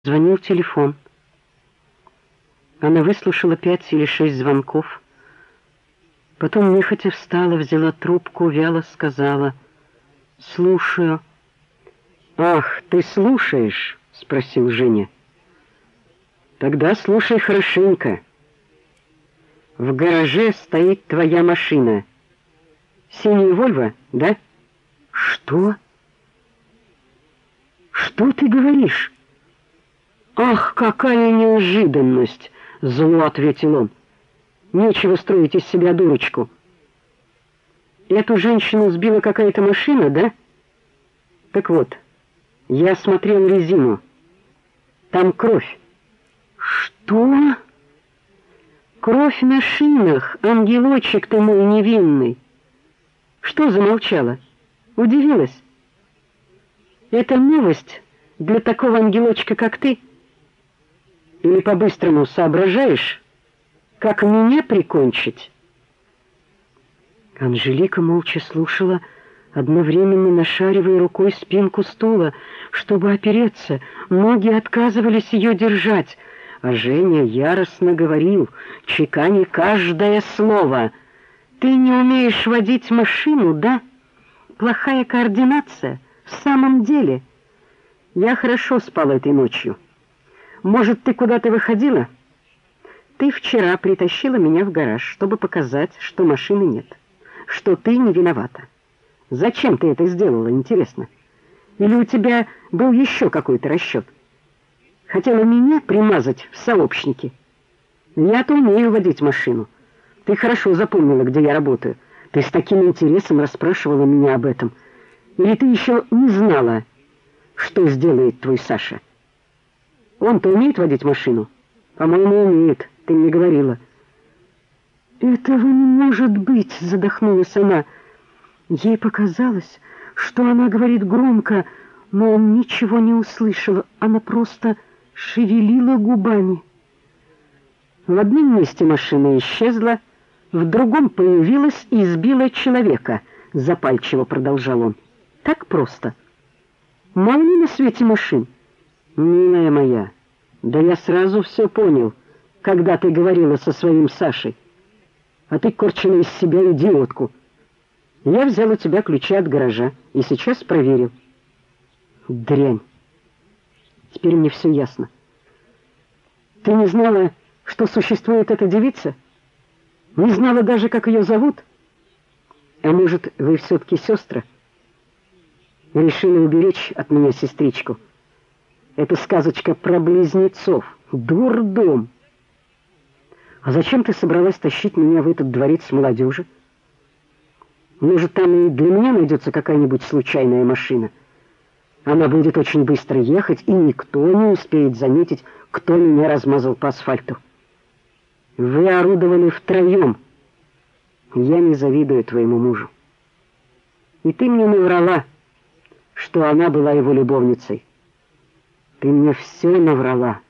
Звонил телефон. Она выслушала 5 или 6 звонков. Потом нехотя встала, взяла трубку, вяло сказала: «Слушаю». «Ах, ты слушаешь?» — спросил Женя. «Тогда слушай хорошенько. В гараже стоит твоя машина. Синяя Вольво, да?» «Что? Что ты говоришь?» «Ах, какая неожиданность!» — зло ответил он. «Нечего строить из себя дурочку. Эту женщину сбила какая-то машина, да? Так вот, я смотрел резину. Там кровь». «Что?» «Кровь на шинах, ангелочек ты мой невинный». «Что замолчала? Удивилась? Это новость для такого ангелочка, как ты? Или по-быстрому соображаешь, как меня прикончить?» Анжелика молча слушала, одновременно нашаривая рукой спинку стула, чтобы опереться. Ноги отказывались ее держать, а Женя яростно говорил, чеканя каждое слово: «Ты не умеешь водить машину, да? Плохая координация? В самом деле? Я хорошо спал этой ночью. Может, ты куда-то выходила? Ты вчера притащила меня в гараж, чтобы показать, что машины нет, что ты не виновата. Зачем ты это сделала, интересно? Или у тебя был еще какой-то расчет? Хотела меня примазать в сообщники? Я-то умею водить машину. Ты хорошо запомнила, где я работаю. Ты с таким интересом расспрашивала меня об этом. Или ты еще не знала, что сделает твой Саша? Он-то умеет водить машину? По-моему, умеет. Ты мне говорила». «Этого не может быть», — задохнулась она. Ей показалось, что она говорит громко, но он ничего не услышал. Она просто шевелила губами. В одном месте машина исчезла, в другом появилась и сбила человека, запальчиво продолжал он. Так просто. Мало ли на свете машин. «Милая моя, да я сразу все понял, когда ты говорила со своим Сашей. А ты корчила из себя идиотку. Я взял у тебя ключи от гаража и сейчас проверил». «Дрянь. Теперь мне все ясно. Ты не знала, что существует эта девица? Не знала даже, как ее зовут? А может, вы все-таки сестры? Решила уберечь от меня сестричку? Это сказочка про близнецов. Дурдом. А зачем ты собралась тащить меня в этот дворец молодежи? Может, там и для меня найдется какая-нибудь случайная машина? Она будет очень быстро ехать, и никто не успеет заметить, кто меня размазал по асфальту. Вы орудовали втроем. Я не завидую твоему мужу. И ты мне наврала, что она была его любовницей. Ты мне все наврала».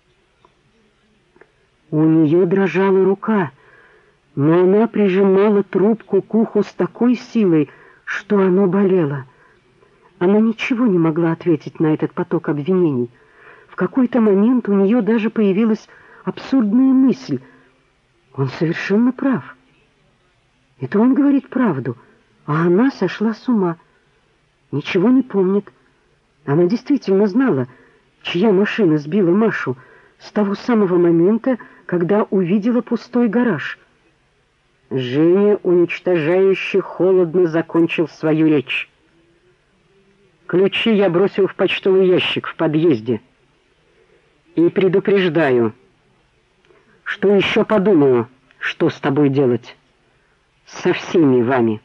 У нее дрожала рука, но она прижимала трубку к уху с такой силой, что оно болело. Она ничего не могла ответить на этот поток обвинений. В какой-то момент у нее даже появилась абсурдная мысль. Он совершенно прав. Это он говорит правду, а она сошла с ума. Ничего не помнит. Она действительно знала, чья машина сбила Машу, с того самого момента, когда увидела пустой гараж. Женя, уничтожающе холодно, закончил свою речь. «Ключи я бросил в почтовый ящик в подъезде. И предупреждаю, что еще подумаю, что с тобой делать. Со всеми вами».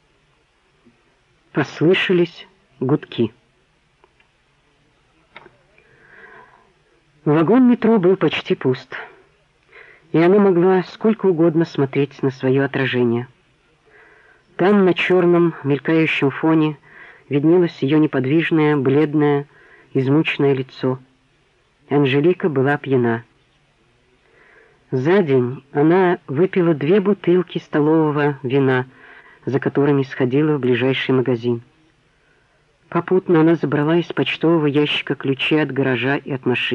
Послышались гудки. Вагон метро был почти пуст, и она могла сколько угодно смотреть на свое отражение. Там, на черном мелькающем фоне, виднелось ее неподвижное, бледное, измученное лицо. Анжелика была пьяна. За день она выпила 2 бутылки столового вина, за которыми сходила в ближайший магазин. Попутно она забрала из почтового ящика ключи от гаража и от машины.